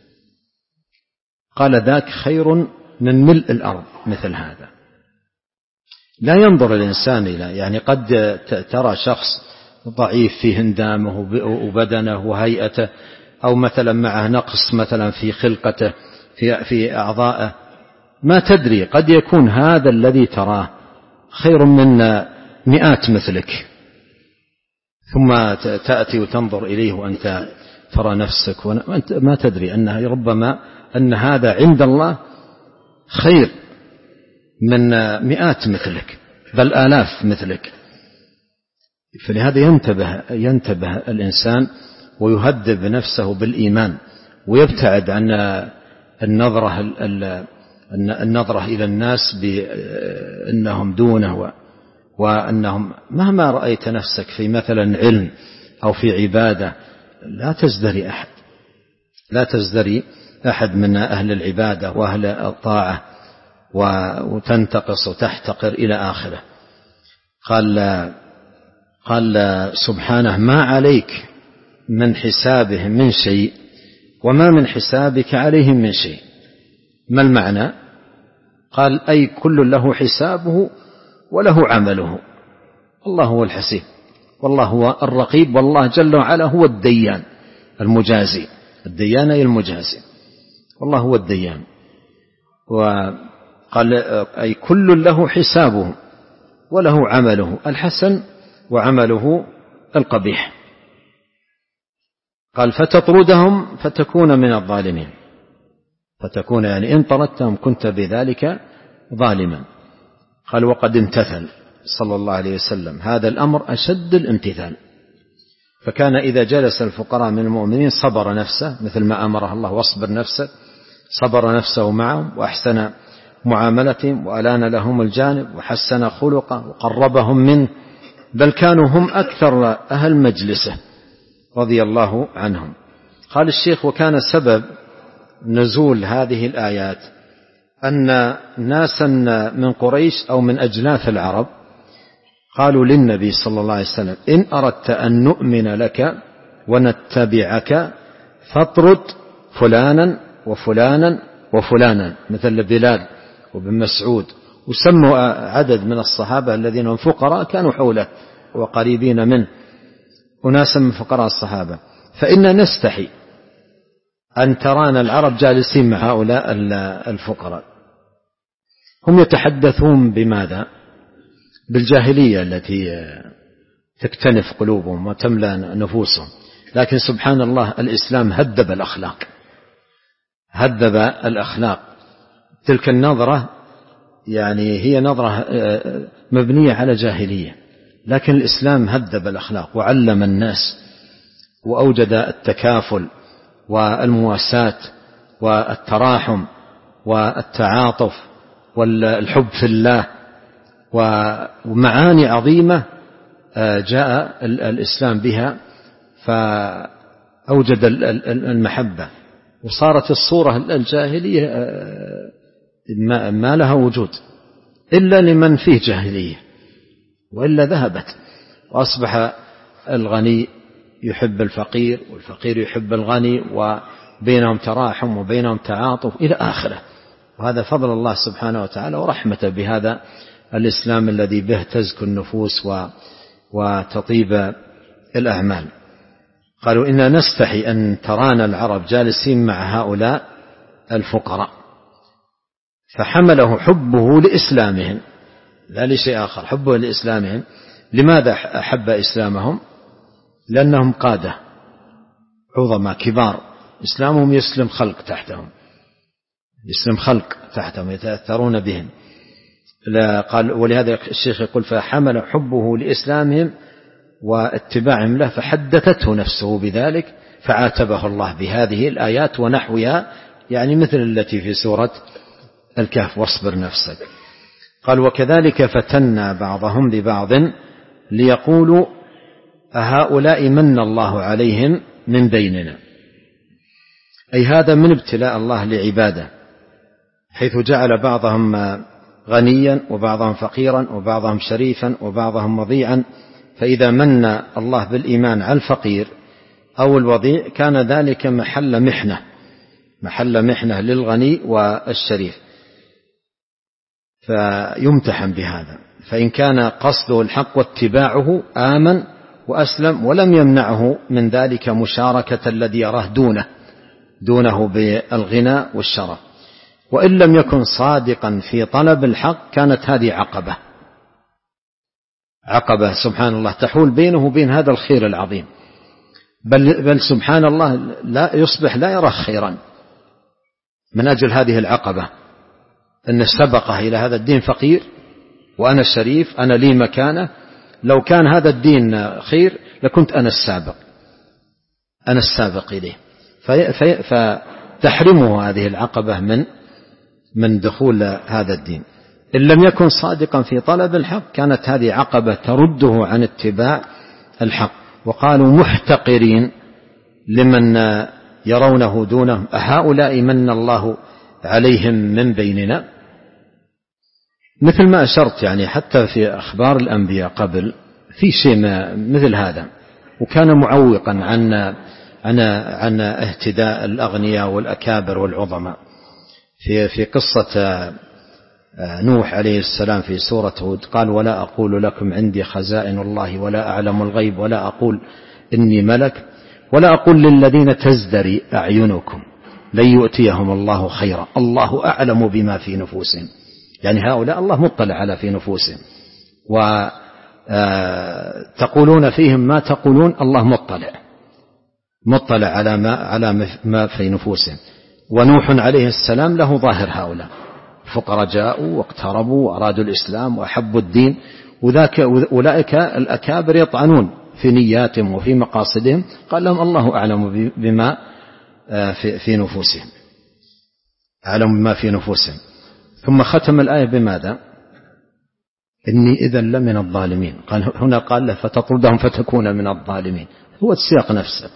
قال ذاك خير من ملء الأرض مثل هذا. لا ينظر الإنسان إلى، يعني قد ترى شخص ضعيف في هندامه وبدنه وهيئته، أو مثلا معه نقص مثلا في خلقته في في أعضائه، ما تدري قد يكون هذا الذي تراه خير من مئات مثلك، ثم تأتي وتنظر إليه وأنت ترى نفسك وأنت ما تدري أنه ربما أن هذا عند الله خير من مئات مثلك بل آلاف مثلك. فلهذا ينتبه, ينتبه الإنسان ويهذب نفسه بالإيمان ويبتعد عن النظرة, النظرة إلى الناس بأنهم دونه وأنهم مهما رأيت نفسك في مثلا علم أو في عبادة لا تزدري أحد لا تزدري أحد من أهل العبادة وأهل الطاعة وتنتقص وتحتقر إلى آخره. قال قال سبحانه ما عليك من حسابهم من شيء وما من حسابك عليهم من شيء. ما المعنى؟ قال أي كل له حسابه وله عمله. الله هو الحسيب والله هو الرقيب والله جل وعلا هو الديان المجازي. الديان أي المجازي والله هو الديان. وقال أي كل له حسابه وله عمله الحسن وعمله القبيح. قال فتطردهم فتكون من الظالمين. فتكون يعني إن طردتهم كنت بذلك ظالما. قال وقد امتثل صلى الله عليه وسلم هذا الأمر أشد الامتثال. فكان إذا جلس الفقراء من المؤمنين صبر نفسه مثل ما أمره الله واصبر نفسه، صبر نفسه معهم وأحسن معاملتهم وألان لهم الجانب وحسن خلقه وقربهم منه، بل كانوا هم أكثر أهل مجلسه رضي الله عنهم. قال الشيخ وكان سبب نزول هذه الآيات أن ناسا من قريش أو من أجلاف العرب قالوا للنبي صلى الله عليه وسلم إن أردت أن نؤمن لك ونتبعك فاطرد فلانا وفلانا وفلانا، مثل بلال وابن مسعود، وسموا عدد من الصحابة الذين هم فقراء كانوا حوله وقريبين منه، أناسا من فقراء الصحابة، فإن نستحي أن ترانا العرب جالسين مع هؤلاء الفقراء. هم يتحدثون بماذا؟ بالجاهلية التي تكتنف قلوبهم وتملأ نفوسهم، لكن سبحان الله الإسلام هذب الأخلاق، هذب الأخلاق. تلك النظرة يعني هي نظرة مبنية على جاهلية، لكن الإسلام هذب الأخلاق وعلم الناس وأوجد التكافل والمواساة والتراحم والتعاطف والحب في الله ومعاني عظيمة جاء الإسلام بها، فأوجد المحبة، وصارت الصورة الجاهلية ما لها وجود إلا لمن فيه جاهلية، وإلا ذهبت، وأصبح الغني يحب الفقير والفقير يحب الغني وبينهم تراحم وبينهم تعاطف إلى آخره. وهذا فضل الله سبحانه وتعالى ورحمته بهذا الإسلام الذي به تزكو النفوس وتطيب الأعمال. قالوا إنا نستحي أن ترانا العرب جالسين مع هؤلاء الفقراء، فحمله حبه لإسلامهم لا لشيء آخر، حبه لإسلامهم. لماذا أحب إسلامهم؟ لأنهم قادة عظماء كبار، إسلامهم يسلم خلق تحتهم، يسلم خلق تحتهم يتأثرون بهم. قال ولهذا الشيخ يقول فحمل حبه لإسلامهم واتباعهم له فحدثته نفسه بذلك فعاتبه الله بهذه الآيات ونحوها، يعني مثل التي في سورة الكهف واصبر نفسك. قال وكذلك فتنا بعضهم ببعض ليقولوا أهؤلاء من الله عليهم من بيننا، أي هذا من ابتلاء الله لعباده، حيث جعل بعضهم غنيا وبعضهم فقيرا وبعضهم شريفا وبعضهم وضيعا، فإذا من الله بالإيمان على الفقير أو الوضيع كان ذلك محل محنة، محل محنة للغني والشريف، فيمتحن بهذا. فإن كان قصده الحق واتباعه آمن وأسلم ولم يمنعه من ذلك مشاركة الذي يراه دونه دونه بالغنى والشرف، وإن لم يكن صادقا في طلب الحق كانت هذه عقبة عقبة سبحان الله تحول بينه وبين هذا الخير العظيم، بل, بل سبحان الله لا يصبح لا يرى خيرا من أجل هذه العقبة، أن سبقه إلى هذا الدين فقير وأنا الشريف أنا لي مكانة، لو كان هذا الدين خير لكنت أنا السابق أنا السابق إليه. في في فتحرمه هذه العقبة من من دخول هذا الدين. إن لم يكن صادقا في طلب الحق كانت هذه عقبة ترده عن اتباع الحق. وقالوا محتقرين لمن يرونه دونهم أهؤلاء من الله عليهم من بيننا. مثل ما أشرت يعني حتى في أخبار الأنبياء قبل في شيء مثل هذا، وكان معوقا عن عن عن اهتداء الأغنياء والأكابر والعظماء. في في قصة نوح عليه السلام في سورة هود قال ولا أقول لكم عندي خزائن الله ولا أعلم الغيب ولا أقول إني ملك ولا أقول للذين تزدري أعينكم لن يؤتيهم الله خيرا الله أعلم بما في نفوسهم. يعني هؤلاء الله مطلع على في نفوسهم، وتقولون فيهم ما تقولون الله مطلع مطلع على ما على ما في نفوسهم. ونوح عليه السلام له ظاهر هؤلاء فقراء جاءوا واقتربوا وأرادوا الإسلام وأحبوا الدين، وذاك أولئك الأكابر يطعنون في نياتهم وفي مقاصدهم، قال لهم الله أعلم بما في نفوسهم أعلم بما في نفوسهم. ثم ختم الآية بماذا؟ إني إذا لمن الظالمين. قال هنا قال له فتطردهم فتكون من الظالمين. هو السياق نفسه،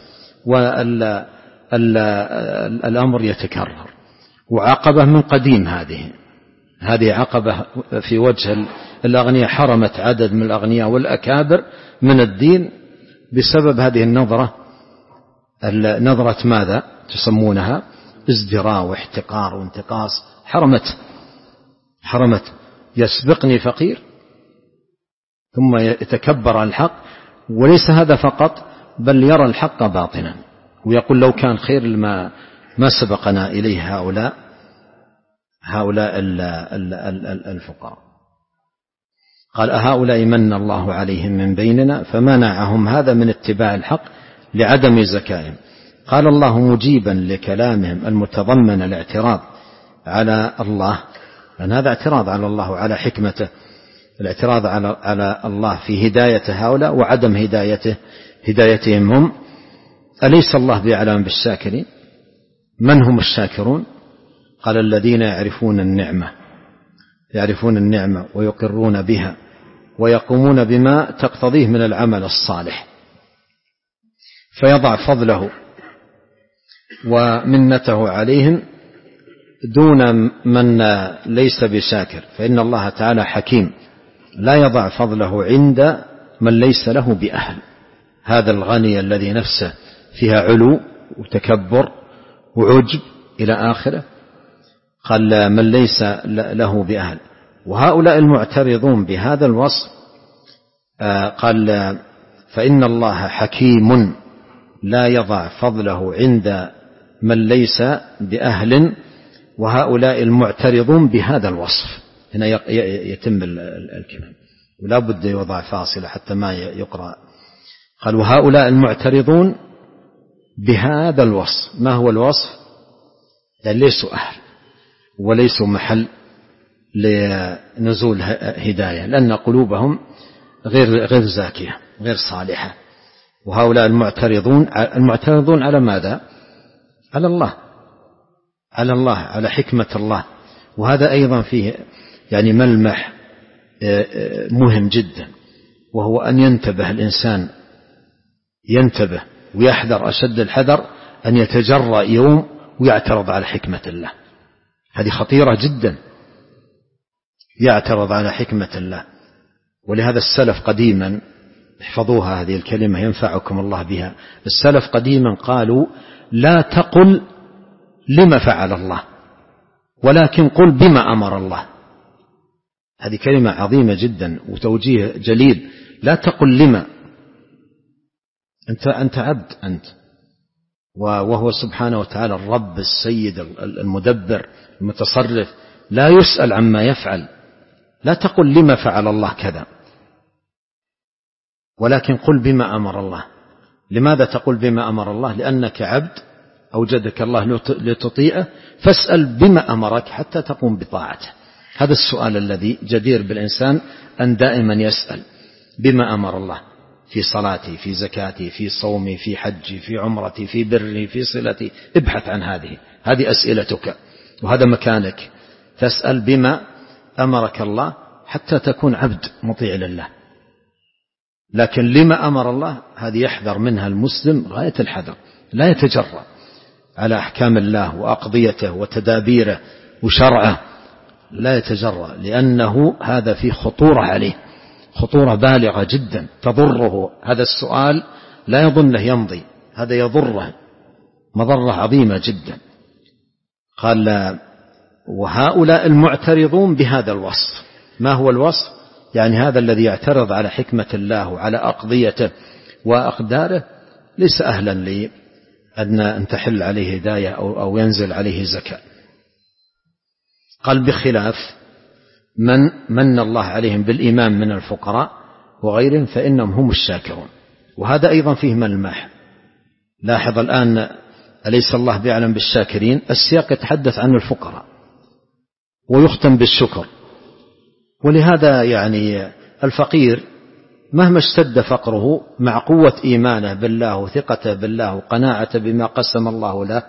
والأمر يتكرر، وعقبة من قديم. هذه هذه عقبة في وجه الأغنياء، حرمت عدد من الأغنياء والأكابر من الدين بسبب هذه النظرة. نظرة ماذا تسمونها؟ ازدراء واحتقار وانتقاص. حرمت حرمت يسبقني فقير ثم يتكبر عن الحق. وليس هذا فقط، بل يرى الحق باطنا ويقول لو كان خير ما ما سبقنا إليه هؤلاء هؤلاء الفقراء. قال أهؤلاء من الله عليهم من بيننا فمنعهم هذا من اتباع الحق لعدم زكائهم. قال الله مجيبا لكلامهم المتضمن الاعتراض على الله، لأن هذا اعتراض على الله وعلى حكمته، الاعتراض على على الله في هداية هؤلاء وعدم هدايته هدايتهم هم. أليس الله بأعلم بالشاكرين؟ من هم الشاكرون؟ قال الذين يعرفون النعمة يعرفون النعمة ويقرون بها ويقومون بما تقتضيه من العمل الصالح، فيضع فضله ومنته عليهم دون من ليس بشاكر، فإن الله تعالى حكيم لا يضع فضله عند من ليس له بأهل. هذا الغني الذي نفسه فيها علو وتكبر وعجب إلى آخره، قال من ليس له بأهل. وهؤلاء المعترضون بهذا الوصف قال فإن الله حكيم لا يضع فضله عند من ليس بأهل. وهؤلاء المعترضون بهذا الوصف، هنا يتم الكلام ولا بد يوضع فاصلة حتى ما يقرأ. قال وهؤلاء المعترضون بهذا الوصف. ما هو الوصف؟ يعني ليسوا أهل وليسوا محل لنزول هداية، لأن قلوبهم غير غير زاكية غير صالحة. وهؤلاء المعترضون المعترضون على ماذا؟ على الله على الله على حكمة الله. وهذا أيضا فيه يعني ملمح مهم جدا، وهو أن ينتبه الإنسان ينتبه ويحذر أشد الحذر أن يتجرأ يوم ويعترض على حكمة الله. هذه خطيرة جدا، يعترض على حكمة الله. ولهذا السلف قديما، احفظوها هذه الكلمة ينفعكم الله بها، السلف قديما قالوا لا تقل لما فعل الله ولكن قل بما أمر الله. هذه كلمة عظيمة جدا وتوجيه جليل. لا تقل لما، أنت أنت عبد أنت، وهو سبحانه وتعالى الرب السيد المدبر المتصرف، لا يسأل عما يفعل. لا تقل لما فعل الله كذا ولكن قل بما أمر الله. لماذا تقول بما أمر الله؟ لأنك عبد أوجدك الله لتطيعه، فاسأل بما أمرك حتى تقوم بطاعته. هذا السؤال الذي جدير بالإنسان أن دائما يسأل. بما أمر الله في صلاتي، في زكاتي، في صومي، في حجي، في عمرتي، في بري، في صلتي. ابحث عن هذه هذه أسئلتك، وهذا مكانك، تسأل بما أمرك الله حتى تكون عبد مطيع لله. لكن لما أمر الله هذه يحذر منها المسلم غاية الحذر، لا يتجرأ على أحكام الله وأقضيته وتدابيره وشرعه، لا يتجرأ، لأنه هذا فيه خطورة عليه، خطورة بالغة جدا تضره. هذا السؤال لا يظنه يمضي، هذا يضره مضرة عظيمة جدا. قال وهؤلاء المعترضون بهذا الوصف. ما هو الوصف؟ يعني هذا الذي يعترض على حكمة الله وعلى أقضيته وأقداره ليس أهلا لأن تحل عليه هداية أو ينزل عليه زكاة. قال بخلاف من من الله عليهم بالإيمان من الفقراء وغيرهم فإنهم هم الشاكرون. وهذا أيضا فيه ملمح. لاحظ الآن، أليس الله بيعلم بالشاكرين؟ السياق يتحدث عن الفقراء ويختم بالشكر. ولهذا يعني الفقير مهما اشتد فقره مع قوة إيمانه بالله وثقته بالله وقناعته بما قسم الله له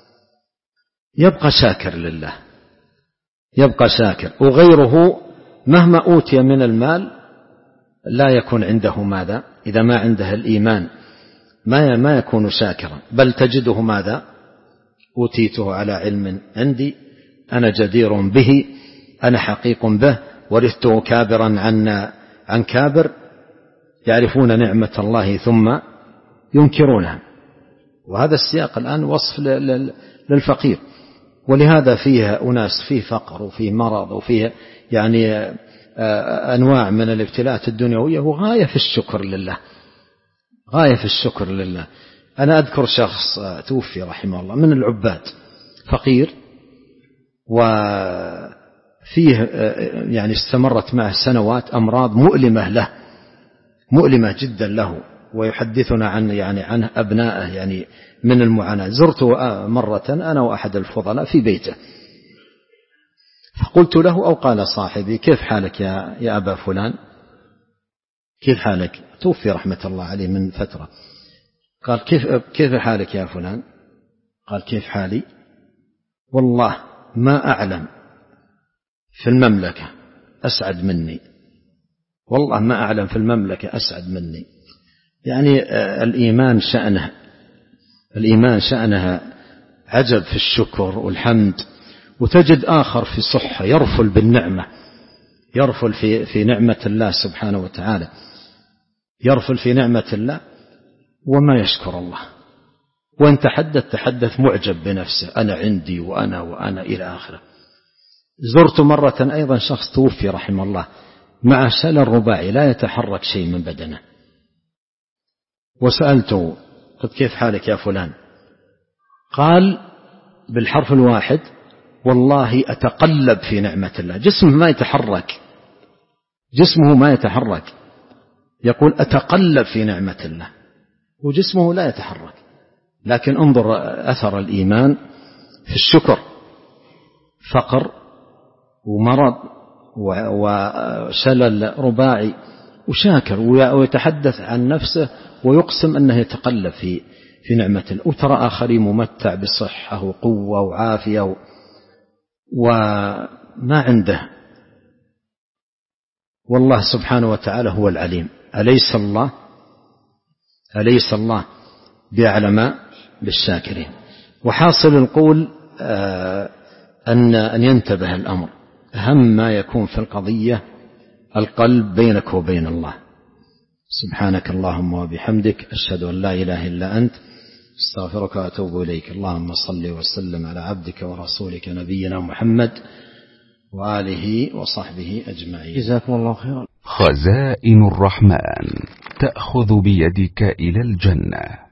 يبقى شاكر لله، يبقى شاكر. وغيره مهما أوتي من المال لا يكون عنده ماذا؟ إذا ما عنده الإيمان ما ما يكون شاكرا، بل تجده ماذا؟ أوتيته على علم عندي، أنا جدير به، أنا حقيق به، ورثته كابرا عن عن كابر. يعرفون نعمة الله ثم ينكرونها. وهذا السياق الآن وصف للفقير. ولهذا فيها أناس فيه فقر وفيه مرض وفيه يعني أنواع من الابتلاءات الدنيوية، وغاية في الشكر لله، غاية في الشكر لله. أنا أذكر شخص توفي رحمه الله من العباد، فقير، وفيه يعني استمرت معه سنوات أمراض مؤلمة له، مؤلمة جدا له، ويحدثنا عن يعني عن أبنائه يعني من المعاناة. زرته مرة أنا وأحد الفضلاء في بيته، فقلت له أو قال صاحبي كيف حالك يا يا أبا فلان، كيف حالك؟ توفي رحمة الله عليه من فترة. قال كيف كيف حالك يا فلان؟ قال كيف حالي؟ والله ما أعلم في المملكة أسعد مني، والله ما أعلم في المملكة أسعد مني. يعني الإيمان شأنه، الإيمان شأنها عجب في الشكر والحمد. وتجد آخر في صحة يرفل بالنعمة، يرفل في في نعمة الله سبحانه وتعالى، يرفل في نعمة الله وما يشكر الله، وإن تحدث تحدث معجب بنفسه، أنا عندي وأنا وأنا إلى آخره. زرت مرة أيضا شخص توفي رحمه الله مع شلل رباعي لا يتحرك شيء من بدنه، وسألته قلت كيف حالك يا فلان؟ قال بالحرف الواحد والله أتقلب في نعمة الله. جسمه ما يتحرك، جسمه ما يتحرك، يقول أتقلب في نعمة الله وجسمه لا يتحرك. لكن انظر أثر الإيمان في الشكر، فقر ومرض وشلل رباعي وشاكر، ويتحدث عن نفسه ويقسم أنه يتقلب في في نعمة الله. وترى آخرين ممتع بصحة وقوة وعافية وما عنده. والله سبحانه وتعالى هو العليم. أليس الله أليس الله بأعلم بالشاكرين. وحاصل القول أن أن ينتبه الأمر، أهم ما يكون في القضية القلب بينك وبين الله. سبحانك اللهم وبحمدك، أشهد أن لا إله إلا أنت، استغفرك وأتوب إليك. اللهم صل وسلم على عبدك ورسولك نبينا محمد وآله وصحبه أجمعين. جزاكم الله خيرا. خزائن الرحمن تأخذ بيدك إلى الجنة.